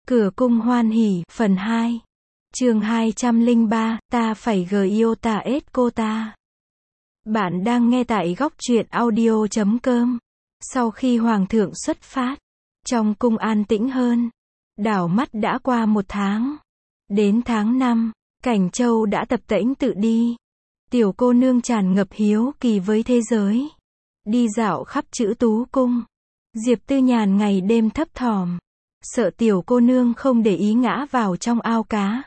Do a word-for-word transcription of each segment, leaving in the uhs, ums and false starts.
Cửa cung hoan hỉ, phần hai. Chương hai trăm lẻ ba, ta phải Giota ết cô ta. Bạn đang nghe tại góc truyện audio chấm com. Sau khi hoàng thượng xuất phát, trong cung an tĩnh hơn. Đảo mắt đã qua một tháng. Đến tháng năm, Cảnh Châu đã tập tễnh tự đi. Tiểu cô nương tràn ngập hiếu kỳ với thế giới. Đi dạo khắp Chữ Tú cung. Diệp Tư Nhàn ngày đêm thấp thỏm, sợ tiểu cô nương không để ý ngã vào trong ao cá.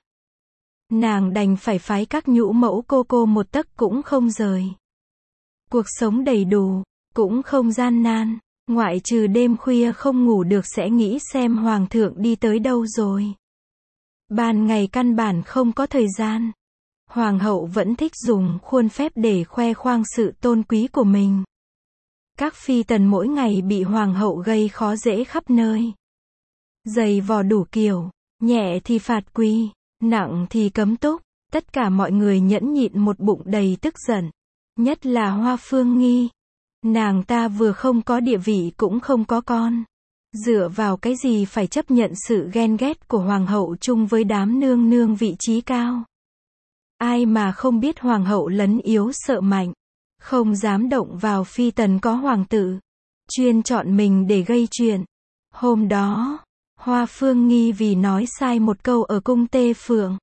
Nàng đành phải phái các nhũ mẫu cô cô một tấc cũng không rời. Cuộc sống đầy đủ, cũng không gian nan, ngoại trừ đêm khuya không ngủ được sẽ nghĩ xem hoàng thượng đi tới đâu rồi. Ban ngày căn bản không có thời gian. Hoàng hậu vẫn thích dùng khuôn phép để khoe khoang sự tôn quý của mình. Các phi tần mỗi ngày bị hoàng hậu gây khó dễ khắp nơi. Giày vò đủ kiểu, nhẹ thì phạt quỳ, nặng thì cấm túc, tất cả mọi người nhẫn nhịn một bụng đầy tức giận. Nhất là Hoa Phương Nghi. Nàng ta vừa không có địa vị cũng không có con. Dựa vào cái gì phải chấp nhận sự ghen ghét của hoàng hậu chung với đám nương nương vị trí cao. Ai mà không biết hoàng hậu lấn yếu sợ mạnh, không dám động vào phi tần có hoàng tử, chuyên chọn mình để gây chuyện. Hôm đó, Hoa Phương Nghi vì nói sai một câu ở cung Tê Phượng,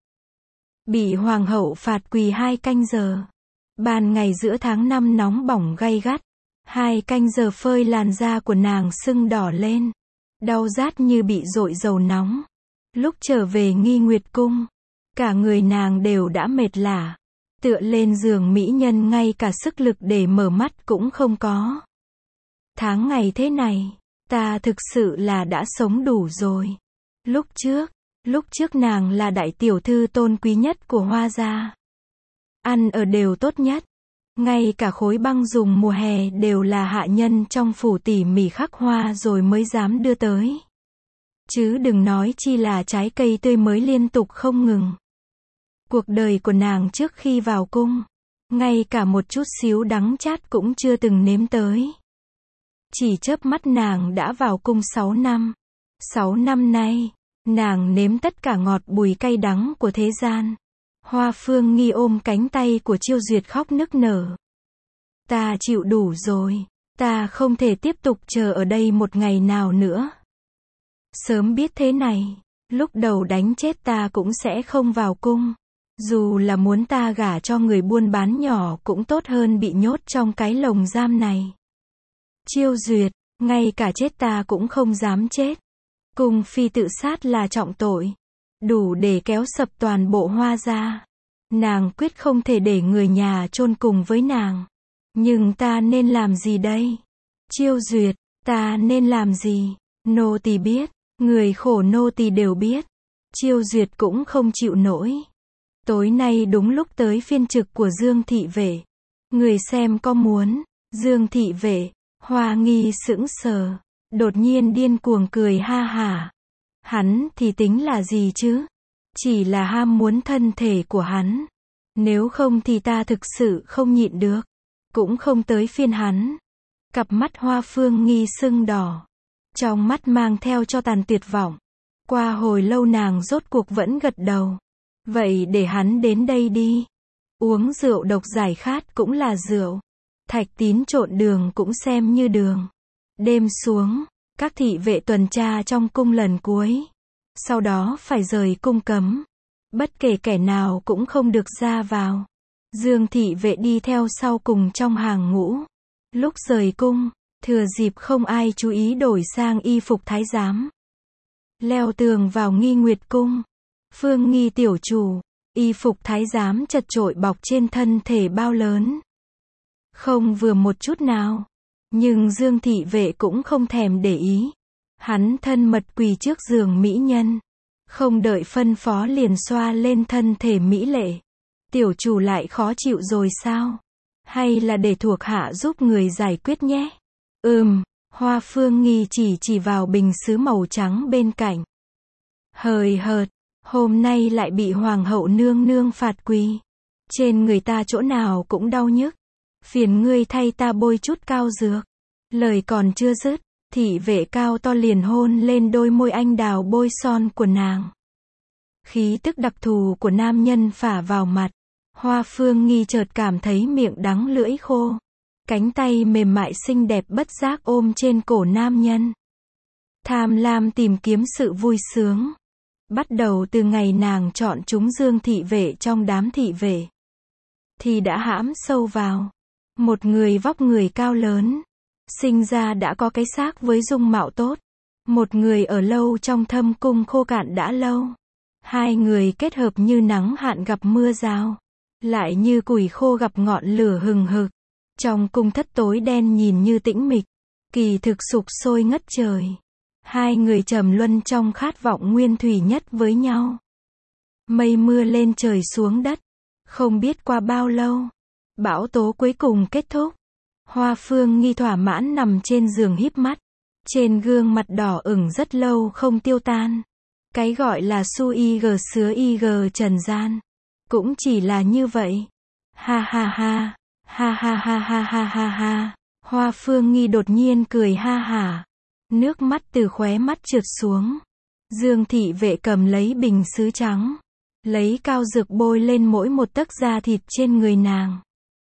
bị hoàng hậu phạt quỳ hai canh giờ. Ban ngày giữa tháng năm nóng bỏng gay gắt, hai canh giờ phơi làn da của nàng sưng đỏ lên, đau rát như bị dội dầu nóng. Lúc trở về Nghi Nguyệt cung, cả người nàng đều đã mệt lả, tựa lên giường mỹ nhân ngay cả sức lực để mở mắt cũng không có. Tháng ngày thế này, ta thực sự là đã sống đủ rồi. Lúc trước, lúc trước nàng là đại tiểu thư tôn quý nhất của Hoa gia. Ăn ở đều tốt nhất. Ngay cả khối băng dùng mùa hè đều là hạ nhân trong phủ tỉ mỉ khắc hoa rồi mới dám đưa tới. Chứ đừng nói chi là trái cây tươi mới liên tục không ngừng. Cuộc đời của nàng trước khi vào cung, ngay cả một chút xíu đắng chát cũng chưa từng nếm tới. Chỉ chớp mắt nàng đã vào cung sáu năm. Sáu năm nay, nàng nếm tất cả ngọt bùi cay đắng của thế gian. Hoa Phương Nghi ôm cánh tay của Chiêu Duyệt khóc nức nở. Ta chịu đủ rồi, ta không thể tiếp tục chờ ở đây một ngày nào nữa. Sớm biết thế này, lúc đầu đánh chết ta cũng sẽ không vào cung. Dù là muốn ta gả cho người buôn bán nhỏ cũng tốt hơn bị nhốt trong cái lồng giam này. Chiêu Duyệt, ngay cả chết ta cũng không dám chết. Cung phi tự sát là trọng tội, đủ để kéo sập toàn bộ Hoa gia. Nàng quyết không thể để người nhà chôn cùng với nàng. Nhưng ta nên làm gì đây? Chiêu Duyệt, ta nên làm gì? Nô tỳ biết, người khổ nô tỳ đều biết. Chiêu Duyệt cũng không chịu nổi. Tối nay đúng lúc tới phiên trực của Dương thị vệ. Người xem có muốn. Dương thị vệ, Hoa Nghi sững sờ, đột nhiên điên cuồng cười ha hả. Hắn thì tính là gì chứ? Chỉ là ham muốn thân thể của hắn. Nếu không thì ta thực sự không nhịn được. Cũng không tới phiên hắn. Cặp mắt Hoa Phương Nghi sưng đỏ, trong mắt mang theo cho tàn tuyệt vọng. Qua hồi lâu nàng rốt cuộc vẫn gật đầu. Vậy để hắn đến đây đi. Uống rượu độc giải khát cũng là rượu. Thạch tín trộn đường cũng xem như đường. Đêm xuống, các thị vệ tuần tra trong cung lần cuối. Sau đó phải rời cung cấm. Bất kể kẻ nào cũng không được ra vào. Dương thị vệ đi theo sau cùng trong hàng ngũ. Lúc rời cung, thừa dịp không ai chú ý đổi sang y phục thái giám. Leo tường vào Nghi Nguyệt cung. Phương Nghi tiểu chủ, y phục thái giám chật chội bọc trên thân thể bao lớn. Không vừa một chút nào. Nhưng Dương thị vệ cũng không thèm để ý. Hắn thân mật quỳ trước giường mỹ nhân. Không đợi phân phó liền xoa lên thân thể mỹ lệ. Tiểu chủ lại khó chịu rồi sao? Hay là để thuộc hạ giúp người giải quyết nhé? Ừm, Hoa Phương Nghi chỉ chỉ vào bình sứ màu trắng bên cạnh. Hời hợt, hôm nay lại bị hoàng hậu nương nương phạt quỳ. Trên người ta chỗ nào cũng đau nhức. Phiền ngươi thay ta bôi chút cao dược. Lời còn chưa dứt, Thị vệ cao to liền hôn lên đôi môi anh đào bôi son của nàng. Khí tức đặc thù của nam nhân phả vào mặt. Hoa Phương Nghi chợt cảm thấy miệng đắng lưỡi khô. Cánh tay mềm mại xinh đẹp bất giác ôm trên cổ nam nhân. Tham lam tìm kiếm sự vui sướng. Bắt đầu từ ngày nàng chọn chúng Dương thị vệ trong đám thị vệ, thì đã hãm sâu vào. Một người vóc người cao lớn, sinh ra đã có cái xác với dung mạo tốt. Một người ở lâu trong thâm cung khô cạn đã lâu. Hai người kết hợp như nắng hạn gặp mưa rào, lại như củi khô gặp ngọn lửa hừng hực. Trong cung thất tối đen nhìn như tĩnh mịch, kỳ thực sục sôi ngất trời. Hai người trầm luân trong khát vọng nguyên thủy nhất với nhau. Mây mưa lên trời xuống đất. Không biết qua bao lâu, bão tố cuối cùng kết thúc. Hoa Phương Nghi thỏa mãn nằm trên giường híp mắt. Trên gương mặt đỏ ửng rất lâu không tiêu tan. Cái gọi là su y gờ sứa y gờ trần gian, cũng chỉ là như vậy. Ha ha ha, ha ha ha ha ha ha ha. Hoa Phương Nghi đột nhiên cười ha hả. Nước mắt từ khóe mắt trượt xuống. Dương thị vệ cầm lấy bình sứ trắng, lấy cao dược bôi lên mỗi một tấc da thịt trên người nàng.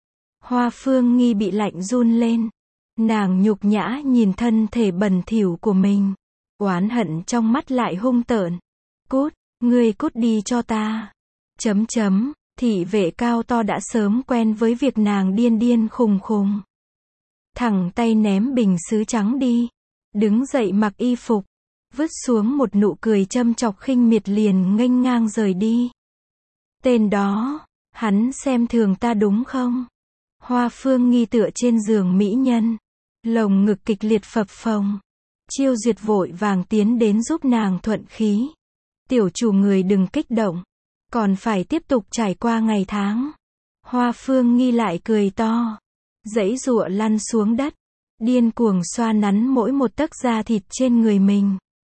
Hoa Phương Nghi bị lạnh run lên. Nàng nhục nhã nhìn thân thể bẩn thỉu của mình. Oán hận trong mắt lại hung tợn. Cút, ngươi cút đi cho ta. Chấm chấm, thị vệ cao to đã sớm quen với việc nàng điên điên khùng khùng. Thẳng tay ném bình sứ trắng đi. Đứng dậy mặc y phục. Vứt xuống một nụ cười châm chọc khinh miệt liền nghênh ngang rời đi. Tên đó, hắn xem thường ta đúng không? Hoa Phương Nghi tựa trên giường mỹ nhân. Lồng ngực kịch liệt phập phồng. Chiêu Duyệt vội vàng tiến đến giúp nàng thuận khí. Tiểu chủ người đừng kích động. Còn phải tiếp tục trải qua ngày tháng. Hoa Phương Nghi lại cười to. Giãy giụa lăn xuống đất. Điên cuồng xoa nắn mỗi một tấc da thịt trên người mình.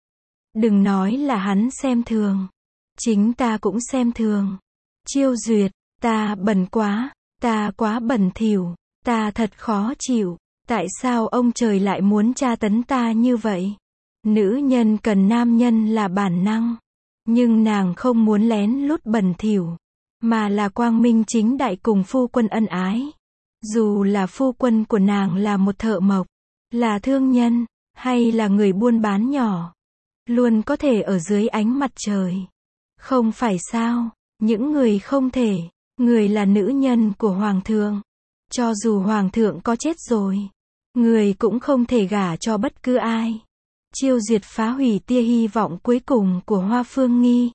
Đừng nói là hắn xem thường. Chính ta cũng xem thường. Chiêu Duyệt, ta bẩn quá. Ta quá bẩn thỉu. Ta thật khó chịu. Tại sao ông trời lại muốn tra tấn ta như vậy? Nữ nhân cần nam nhân là bản năng. Nhưng nàng không muốn lén lút bẩn thỉu, mà là quang minh chính đại cùng phu quân ân ái. Dù là phu quân của nàng là một thợ mộc, là thương nhân, hay là người buôn bán nhỏ, luôn có thể ở dưới ánh mặt trời. Không phải sao? Những người không thể. Người là nữ nhân của hoàng thượng. Cho dù hoàng thượng có chết rồi, người cũng không thể gả cho bất cứ ai. Chiêu Duyệt phá hủy tia hy vọng cuối cùng của Hoa Phương Nghi.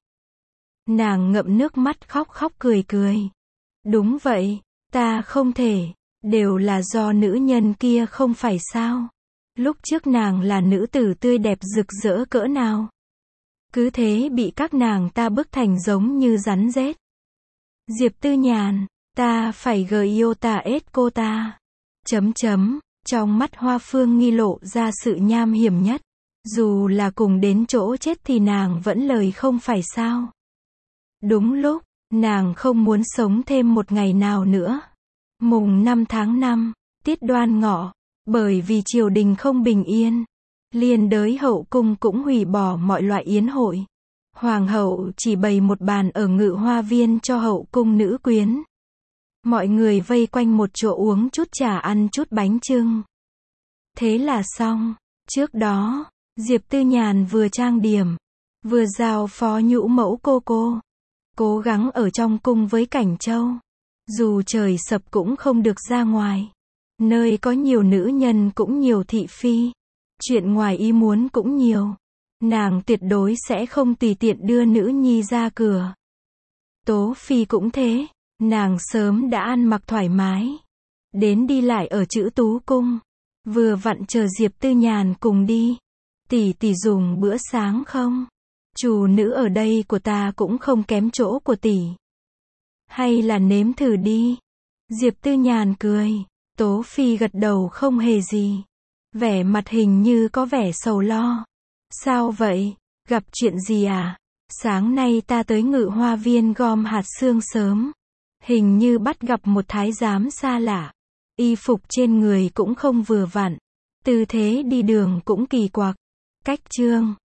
Nàng ngậm nước mắt khóc khóc cười cười. Đúng vậy, ta không thể. Đều là do nữ nhân kia không phải sao? Lúc trước nàng là nữ tử tươi đẹp rực rỡ cỡ nào? Cứ thế bị các nàng ta bức thành giống như rắn rết. Diệp Tư Nhàn, ta phải gờ yêu ta ết cô ta. Chấm chấm, trong mắt Hoa Phương Nghi lộ ra sự nham hiểm nhất. Dù là cùng đến chỗ chết thì nàng vẫn lời không phải sao? Đúng lúc, nàng không muốn sống thêm một ngày nào nữa. Mùng năm tháng năm, tiết Đoan Ngọ, bởi vì triều đình không bình yên, liên đới hậu cung cũng hủy bỏ mọi loại yến hội. Hoàng hậu chỉ bày một bàn ở Ngự Hoa Viên cho hậu cung nữ quyến. Mọi người vây quanh một chỗ uống chút trà ăn chút bánh chưng. Thế là xong. Trước đó, Diệp Tư Nhàn vừa trang điểm, vừa giao phó nhũ mẫu cô cô, cố gắng ở trong cung với Cảnh Châu. Dù trời sập cũng không được ra ngoài. Nơi có nhiều nữ nhân cũng nhiều thị phi. Chuyện ngoài ý muốn cũng nhiều. Nàng tuyệt đối sẽ không tùy tiện đưa nữ nhi ra cửa. Tố Phi cũng thế. Nàng sớm đã ăn mặc thoải mái. Đến đi lại ở Chữ Tú Cung. Vừa vặn chờ Diệp Tư Nhàn cùng đi. Tỷ tỷ dùng bữa sáng không? Chủ nữ ở đây của ta cũng không kém chỗ của tỷ. Hay là nếm thử đi. Diệp Tư Nhàn cười. Tố Phi gật đầu không hề gì. Vẻ mặt hình như có vẻ sầu lo. Sao vậy? Gặp chuyện gì à? Sáng nay ta tới Ngự Hoa Viên gom hạt xương sớm. Hình như bắt gặp một thái giám xa lạ. Y phục trên người cũng không vừa vặn. Tư thế đi đường cũng kỳ quặc. Cách chương